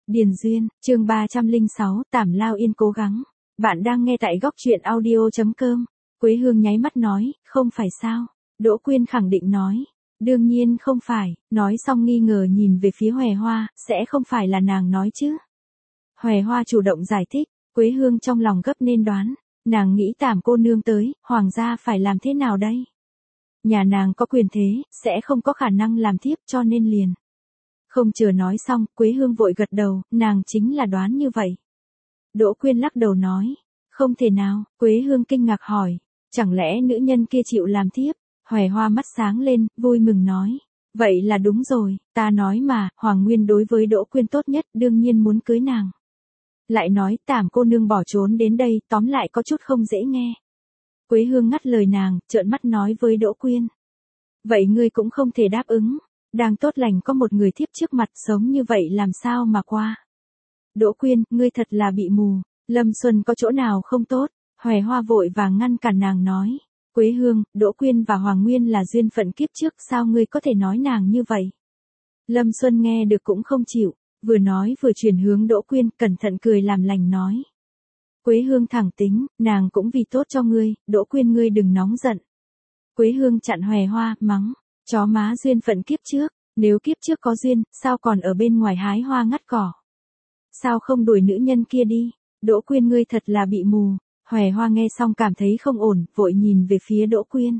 Điền Duyên, chương 306, Tảm Lao Yên cố gắng. Bạn đang nghe tại góc truyện audio.com. Quế Hương nháy mắt nói, không phải sao. Đỗ Quyên khẳng định nói, đương nhiên không phải, nói xong nghi ngờ nhìn về phía Hòe Hoa, sẽ không phải là nàng nói chứ. Hòe Hoa chủ động giải thích, Quế Hương trong lòng gấp nên đoán, nàng nghĩ Tảm cô nương tới, hoàng gia phải làm thế nào đây? Nhà nàng có quyền thế, sẽ không có khả năng làm tiếp cho nên liền. Không chờ nói xong, Quế Hương vội gật đầu, nàng chính là đoán như vậy. Đỗ Quyên lắc đầu nói, không thể nào, Quế Hương kinh ngạc hỏi, chẳng lẽ nữ nhân kia chịu làm tiếp? Hòe Hoa mắt sáng lên, vui mừng nói, vậy là đúng rồi, ta nói mà, Hoàng Nguyên đối với Đỗ Quyên tốt nhất, đương nhiên muốn cưới nàng. Lại nói, Tảm cô nương bỏ trốn đến đây, tóm lại có chút không dễ nghe. Quế Hương ngắt lời nàng, trợn mắt nói với Đỗ Quyên. Vậy ngươi cũng không thể đáp ứng. Đang tốt lành có một người thiếp trước mặt sống như vậy làm sao mà qua. Đỗ Quyên, ngươi thật là bị mù. Lâm Xuân có chỗ nào không tốt? Hòe Hoa vội vàng ngăn cản nàng nói. Quế Hương, Đỗ Quyên và Hoàng Nguyên là duyên phận kiếp trước, sao ngươi có thể nói nàng như vậy? Lâm Xuân nghe được cũng không chịu, vừa nói vừa chuyển hướng Đỗ Quyên, cẩn thận cười làm lành nói. Quế Hương thẳng tính, nàng cũng vì tốt cho ngươi, Đỗ Quyên ngươi đừng nóng giận. Quế Hương chặn Hòe Hoa, mắng. Chó má duyên phận kiếp trước, nếu kiếp trước có duyên, sao còn ở bên ngoài hái hoa ngắt cỏ? Sao không đuổi nữ nhân kia đi? Đỗ Quyên ngươi thật là bị mù. Hòe Hoa nghe xong cảm thấy không ổn, vội nhìn về phía Đỗ Quyên.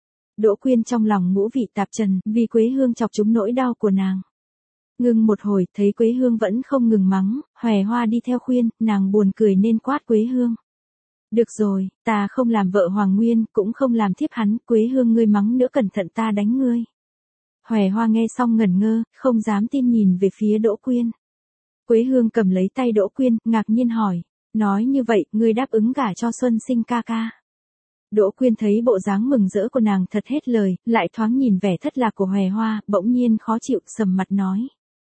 Đỗ Quyên trong lòng ngũ vị tạp trần, vì Quế Hương chọc trúng nỗi đau của nàng. Ngưng một hồi, thấy Quế Hương vẫn không ngừng mắng, Hòe Hoa đi theo khuyên, nàng buồn cười nên quát Quế Hương. Được rồi, ta không làm vợ Hoàng Nguyên, cũng không làm thiếp hắn, Quế Hương ngươi mắng nữa cẩn thận ta đánh ngươi. Hòe Hoa nghe xong ngẩn ngơ, không dám tin nhìn về phía Đỗ Quyên. Quế Hương cầm lấy tay Đỗ Quyên, ngạc nhiên hỏi, nói như vậy, ngươi đáp ứng gả cho Xuân Sinh ca ca. Đỗ Quyên thấy bộ dáng mừng rỡ của nàng thật hết lời, lại thoáng nhìn vẻ thất lạc của Hòe Hoa, bỗng nhiên khó chịu, sầm mặt nói.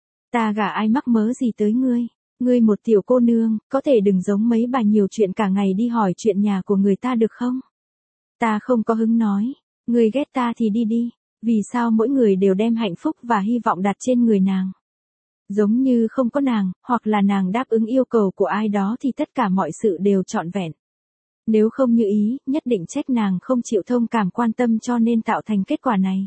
Ta gả ai mắc mớ gì tới ngươi? Ngươi một tiểu cô nương, có thể đừng giống mấy bà nhiều chuyện cả ngày đi hỏi chuyện nhà của người ta được không? Ta không có hứng nói, ngươi ghét ta thì đi đi, vì sao mỗi người đều đem hạnh phúc và hy vọng đặt trên người nàng? Giống như không có nàng, hoặc là nàng đáp ứng yêu cầu của ai đó thì tất cả mọi sự đều trọn vẹn. Nếu không như ý, nhất định trách nàng không chịu thông cảm quan tâm cho nên tạo thành kết quả này.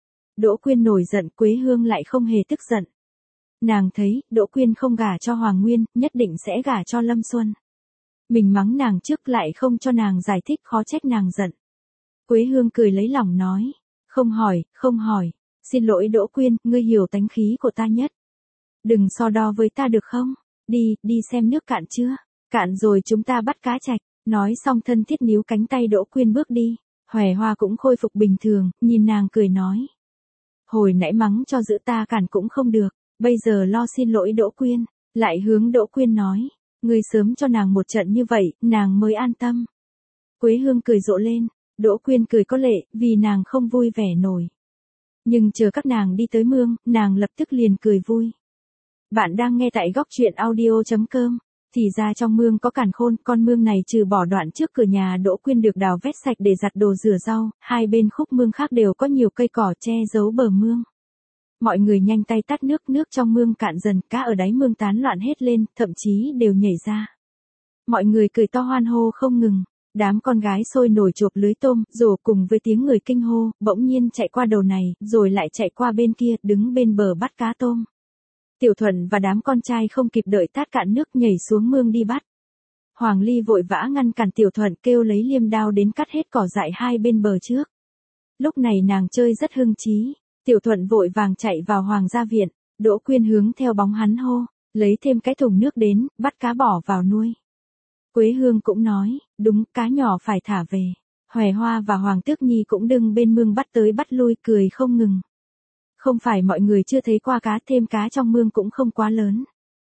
Đỗ Quyên nổi giận, Quế Hương lại không hề tức giận. Nàng thấy, Đỗ Quyên không gả cho Hoàng Nguyên, nhất định sẽ gả cho Lâm Xuân. Mình mắng nàng trước lại không cho nàng giải thích, khó trách nàng giận. Quế Hương cười lấy lòng nói, không hỏi, xin lỗi Đỗ Quyên, ngươi hiểu tánh khí của ta nhất. Đừng so đo với ta được không? Đi xem nước cạn chưa? Cạn rồi chúng ta bắt cá trạch. Nói xong thân thiết níu cánh tay Đỗ Quyên bước đi. Hòe Hoa cũng khôi phục bình thường, nhìn nàng cười nói. Hồi nãy mắng cho giữ ta cản cũng không được. Bây giờ lo xin lỗi Đỗ Quyên, lại hướng Đỗ Quyên nói, ngươi sớm cho nàng một trận như vậy, nàng mới an tâm. Quế Hương cười rộ lên, Đỗ Quyên cười có lệ, vì nàng không vui vẻ nổi. Nhưng chờ các nàng đi tới mương, nàng lập tức liền cười vui. Bạn đang nghe tại góc truyện audio.com, thì ra trong mương có càn khôn, con mương này trừ bỏ đoạn trước cửa nhà Đỗ Quyên được đào vét sạch để giặt đồ rửa rau, hai bên khúc mương khác đều có nhiều cây cỏ che giấu bờ mương. Mọi người nhanh tay tắt nước trong mương cạn dần, cá ở đáy mương tán loạn hết lên, thậm chí đều nhảy ra. Mọi người cười to hoan hô không ngừng, đám con gái sôi nổi chộp lưới tôm, rổ cùng với tiếng người kinh hô, bỗng nhiên chạy qua đầu này, rồi lại chạy qua bên kia, đứng bên bờ bắt cá tôm. Tiểu Thuận và đám con trai không kịp đợi tát cạn nước nhảy xuống mương đi bắt. Hoàng Ly vội vã ngăn cản Tiểu Thuận, kêu lấy liêm đao đến cắt hết cỏ dại hai bên bờ trước. Lúc này nàng chơi rất hưng chí. Tiểu Thuận vội vàng chạy vào Hoàng gia viện, Đỗ Quyên hướng theo bóng hắn hô, lấy thêm cái thùng nước đến, bắt cá bỏ vào nuôi. Quế Hương cũng nói, đúng, cá nhỏ phải thả về. Hòe Hoa và Hoàng Tước Nhi cũng đứng bên mương bắt tới bắt lui, cười không ngừng. Không phải mọi người chưa thấy qua cá, thêm cá trong mương cũng không quá lớn.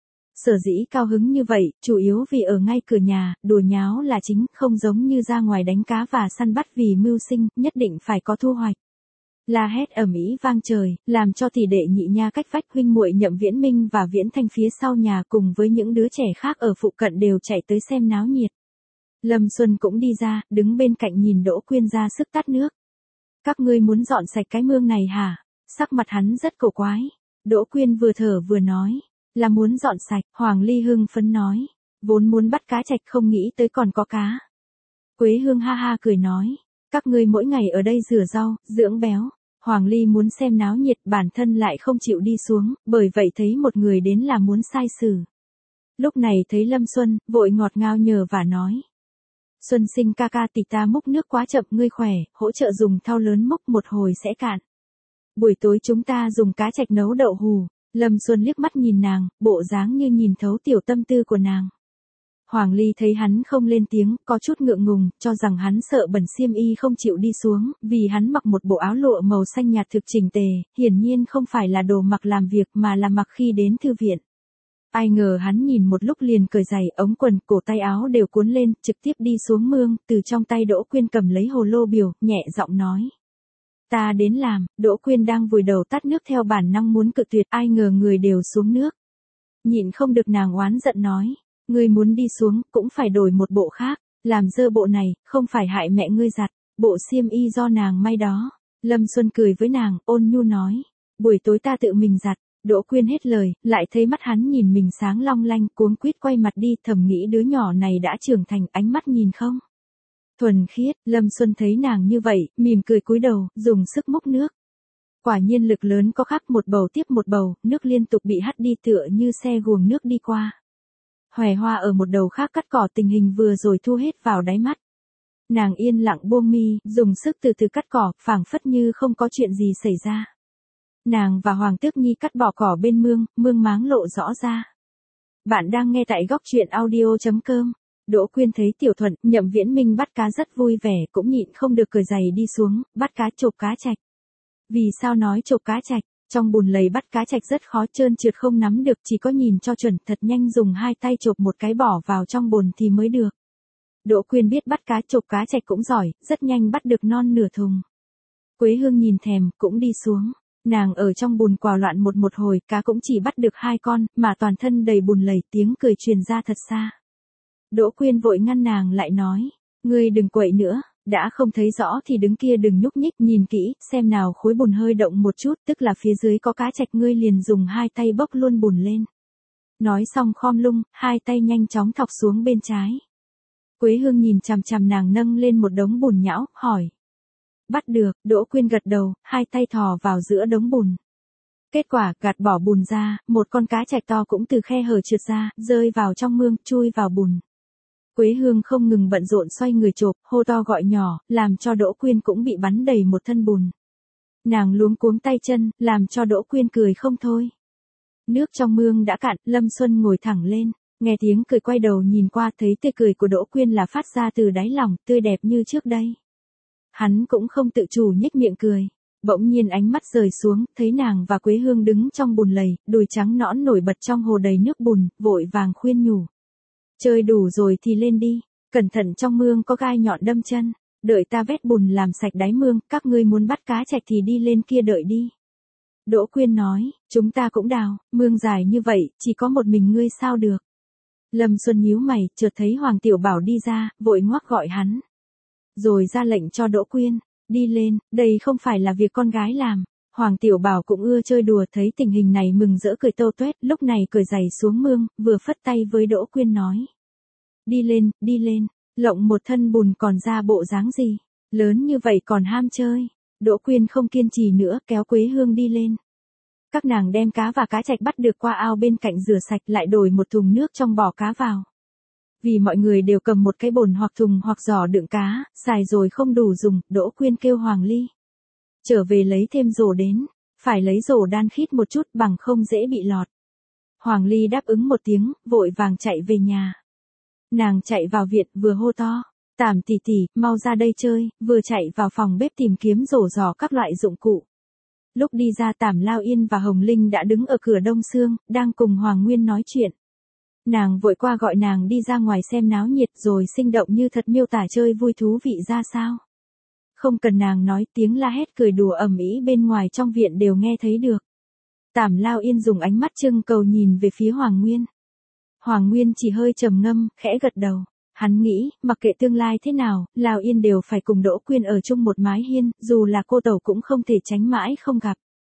Sở dĩ cao hứng như vậy, chủ yếu vì ở ngay cửa nhà, đùa nháo là chính, không giống như ra ngoài đánh cá và săn bắt vì mưu sinh, nhất định phải có thu hoạch. La hét ầm ĩ vang trời, làm cho tỷ đệ Nhị Nha cách vách huynh muội Nhậm Viễn Minh và Viễn Thanh phía sau nhà cùng với những đứa trẻ khác ở phụ cận đều chạy tới xem náo nhiệt. Lâm Xuân cũng đi ra, đứng bên cạnh nhìn Đỗ Quyên ra sức tát nước. Các ngươi muốn dọn sạch cái mương này hả? Sắc mặt hắn rất cổ quái. Đỗ Quyên vừa thở vừa nói, Là muốn dọn sạch, Hoàng Ly hưng phấn nói. Vốn muốn bắt cá trạch không nghĩ tới còn có cá. Quế Hương ha ha cười nói. Các ngươi mỗi ngày ở đây rửa rau, dưỡng béo. Hoàng Ly muốn xem náo nhiệt, bản thân lại không chịu đi xuống, bởi vậy thấy một người đến là muốn sai xử. Lúc này thấy Lâm Xuân, vội ngọt ngào nhờ và nói. Xuân Sinh ca ca, tỷ ta múc nước quá chậm, ngươi khỏe, hỗ trợ dùng thau lớn múc một hồi sẽ cạn. Buổi tối chúng ta dùng cá trạch nấu đậu hù. Lâm Xuân liếc mắt nhìn nàng, bộ dáng như nhìn thấu tiểu tâm tư của nàng. Hoàng Ly thấy hắn không lên tiếng, có chút ngượng ngùng, cho rằng hắn sợ bẩn xiêm y không chịu đi xuống, vì hắn mặc một bộ áo lụa màu xanh nhạt thực chỉnh tề, hiển nhiên không phải là đồ mặc làm việc mà là mặc khi đến thư viện. Ai ngờ hắn nhìn một lúc liền cởi giày, ống quần, cổ tay áo đều cuốn lên, trực tiếp đi xuống mương, từ trong tay Đỗ Quyên cầm lấy hồ lô biểu, nhẹ giọng nói. Ta đến làm. Đỗ Quyên đang vùi đầu tắt nước theo bản năng muốn cự tuyệt, ai ngờ người đều xuống nước. Nhịn không được nàng oán giận nói. Ngươi muốn đi xuống, cũng phải đổi một bộ khác, làm dơ bộ này, không phải hại mẹ ngươi giặt, bộ xiêm y do nàng may đó. Lâm Xuân cười với nàng, ôn nhu nói. Buổi tối ta tự mình giặt. Đỗ Quyên hết lời, lại thấy mắt hắn nhìn mình sáng long lanh, cuống quýt quay mặt đi, thầm nghĩ đứa nhỏ này đã trưởng thành, ánh mắt nhìn không thuần khiết. Lâm Xuân thấy nàng như vậy, mỉm cười cúi đầu, dùng sức múc nước. Quả nhiên lực lớn có khác, một bầu tiếp một bầu, nước liên tục bị hắt đi tựa như xe guồng nước đi qua. Hòe Hoa ở một đầu khác cắt cỏ, tình hình vừa rồi thu hết vào đáy mắt. Nàng yên lặng buông mi, dùng sức từ từ cắt cỏ, phảng phất như không có chuyện gì xảy ra. Nàng và Hoàng Tước Nhi cắt bỏ cỏ bên mương, mương máng lộ rõ ra. Bạn đang nghe tại góc truyện audio.com. Đỗ Quyên thấy Tiểu Thuận, Nhậm Viễn Minh bắt cá rất vui vẻ, cũng nhịn không được cởi giày đi xuống, bắt cá, chộp cá trạch. Vì sao nói chộp cá trạch? Trong bùn lầy bắt cá trạch rất khó, trơn trượt không nắm được, chỉ có nhìn cho chuẩn, thật nhanh dùng hai tay chộp một cái bỏ vào trong bồn thì mới được. Đỗ Quyên biết bắt cá, chộp cá trạch cũng giỏi, rất nhanh bắt được non nửa thùng. Quế Hương nhìn thèm, cũng đi xuống. Nàng ở trong bùn quào loạn một hồi, cá cũng chỉ bắt được 2 con, mà toàn thân đầy bùn lầy, tiếng cười truyền ra thật xa. Đỗ Quyên vội ngăn nàng lại nói, ngươi đừng quậy nữa, đã không thấy rõ thì đứng kia đừng nhúc nhích, nhìn kỹ, xem nào khối bùn hơi động một chút, tức là phía dưới có cá trạch, ngươi liền dùng hai tay bốc luôn bùn lên. Nói xong khom lung, hai tay nhanh chóng thọc xuống bên trái. Quế Hương nhìn chằm chằm nàng nâng lên một đống bùn nhão, hỏi. Bắt được. Đỗ Quyên gật đầu, hai tay thò vào giữa đống bùn. Kết quả, gạt bỏ bùn ra, một con cá trạch to cũng từ khe hở trượt ra, rơi vào trong mương, chui vào bùn. Quế Hương không ngừng bận rộn xoay người chộp, hô to gọi nhỏ, làm cho Đỗ Quyên cũng bị bắn đầy một thân bùn. Nàng luống cuống tay chân, làm cho Đỗ Quyên cười không thôi. Nước trong mương đã cạn, Lâm Xuân ngồi thẳng lên, nghe tiếng cười quay đầu nhìn qua, thấy tươi cười của Đỗ Quyên là phát ra từ đáy lòng, tươi đẹp như trước đây. Hắn cũng không tự chủ nhếch miệng cười. Bỗng nhiên ánh mắt rời xuống, thấy nàng và Quế Hương đứng trong bùn lầy, đùi trắng nõn nổi bật trong hồ đầy nước bùn, vội vàng khuyên nhủ. Chơi đủ rồi thì lên đi, cẩn thận trong mương có gai nhọn đâm chân, đợi ta vét bùn làm sạch đáy mương, các ngươi muốn bắt cá trạch thì đi lên kia đợi đi. Đỗ Quyên nói, chúng ta cũng đào, mương dài như vậy, chỉ có một mình ngươi sao được. Lâm Xuân nhíu mày, chợt thấy Hoàng Tiểu Bảo đi ra, vội ngoắc gọi hắn. Rồi ra lệnh cho Đỗ Quyên, đi lên, đây không phải là việc con gái làm. Hoàng Tiểu Bảo cũng ưa chơi đùa, thấy tình hình này mừng rỡ cười tâu tuét, lúc này cởi giày xuống mương, vừa phất tay với Đỗ Quyên nói. Đi lên, lộng một thân bùn còn ra bộ dáng gì, lớn như vậy còn ham chơi. Đỗ Quyên không kiên trì nữa, kéo Quế Hương đi lên. Các nàng đem cá và cá trạch bắt được qua ao bên cạnh rửa sạch, lại đổi một thùng nước trong bỏ cá vào. Vì mọi người đều cầm một cái bồn hoặc thùng hoặc giỏ đựng cá, xài rồi không đủ dùng, Đỗ Quyên kêu Hoàng Ly trở về lấy thêm rổ đến, phải lấy rổ đan khít một chút bằng không dễ bị lọt. Hoàng Ly đáp ứng một tiếng, vội vàng chạy về nhà. Nàng chạy vào viện vừa hô to, Tảm tỷ tỷ, mau ra đây chơi, vừa chạy vào phòng bếp tìm kiếm rổ giỏ các loại dụng cụ. Lúc đi ra Tảm Lao Yên và Hồng Linh đã đứng ở cửa Đông Sương, đang cùng Hoàng Nguyên nói chuyện. Nàng vội qua gọi nàng đi ra ngoài xem náo nhiệt rồi sinh động như thật miêu tả chơi vui thú vị ra sao. Không cần nàng nói, tiếng la hét cười đùa ầm ĩ bên ngoài trong viện đều nghe thấy được. Tảm Lao Yên dùng ánh mắt trưng cầu nhìn về phía Hoàng Nguyên. Hoàng Nguyên chỉ hơi trầm ngâm, khẽ gật đầu. Hắn nghĩ, mặc kệ tương lai thế nào, Lao Yên đều phải cùng Đỗ Quyên ở chung một mái hiên, dù là cô tẩu cũng không thể tránh mãi không gặp.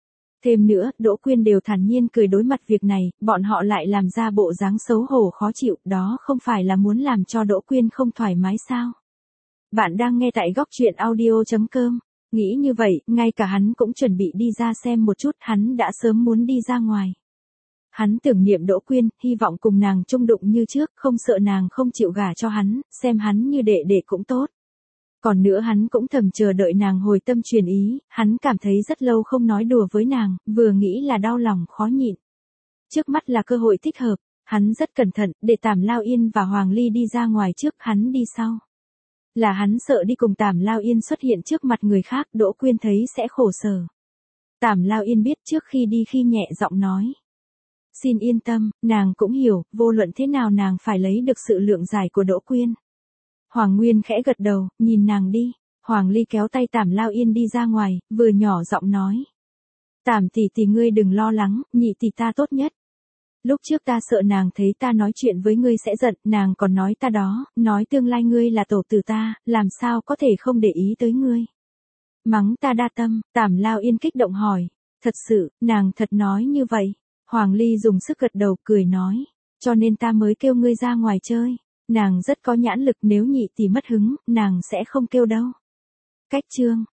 Thêm nữa, Đỗ Quyên đều thản nhiên cười đối mặt việc này, bọn họ lại làm ra bộ dáng xấu hổ khó chịu, đó không phải là muốn làm cho Đỗ Quyên không thoải mái sao? Bạn đang nghe tại góc chuyện audio.com. Nghĩ như vậy, ngay cả hắn cũng chuẩn bị đi ra xem một chút, hắn đã sớm muốn đi ra ngoài. Hắn tưởng niệm Đỗ Quyên, hy vọng cùng nàng chung đụng như trước, không sợ nàng không chịu gả cho hắn, xem hắn như đệ đệ cũng tốt. Còn nữa hắn cũng thầm chờ đợi nàng hồi tâm truyền ý, hắn cảm thấy rất lâu không nói đùa với nàng, vừa nghĩ là đau lòng khó nhịn. Trước mắt là cơ hội thích hợp, hắn rất cẩn thận, để Tảm Lao Yên và Hoàng Ly đi ra ngoài trước, hắn đi sau. Là hắn sợ đi cùng Tảm Lao Yên xuất hiện trước mặt người khác, Đỗ Quyên thấy sẽ khổ sở. Tảm Lao Yên biết trước khi đi khi nhẹ giọng nói. Xin yên tâm, nàng cũng hiểu, vô luận thế nào nàng phải lấy được sự lượng giải của Đỗ Quyên. Hoàng Nguyên khẽ gật đầu, nhìn nàng đi. Hoàng Ly kéo tay Tảm Lao Yên đi ra ngoài, vừa nhỏ giọng nói. Tảm tỷ tỷ ngươi đừng lo lắng, nhị tỷ ta tốt nhất. Lúc trước ta sợ nàng thấy ta nói chuyện với ngươi sẽ giận, nàng còn nói ta đó, nói tương lai ngươi là tổ tử ta, làm sao có thể không để ý tới ngươi. Mắng ta đa tâm, Tảm Lao Yên kích động hỏi. Thật sự, nàng thật nói như vậy. Hoàng Ly dùng sức gật đầu cười nói. Cho nên ta mới kêu ngươi ra ngoài chơi. Nàng rất có nhãn lực, nếu nhị tỷ mất hứng, nàng sẽ không kêu đâu. Cách chương.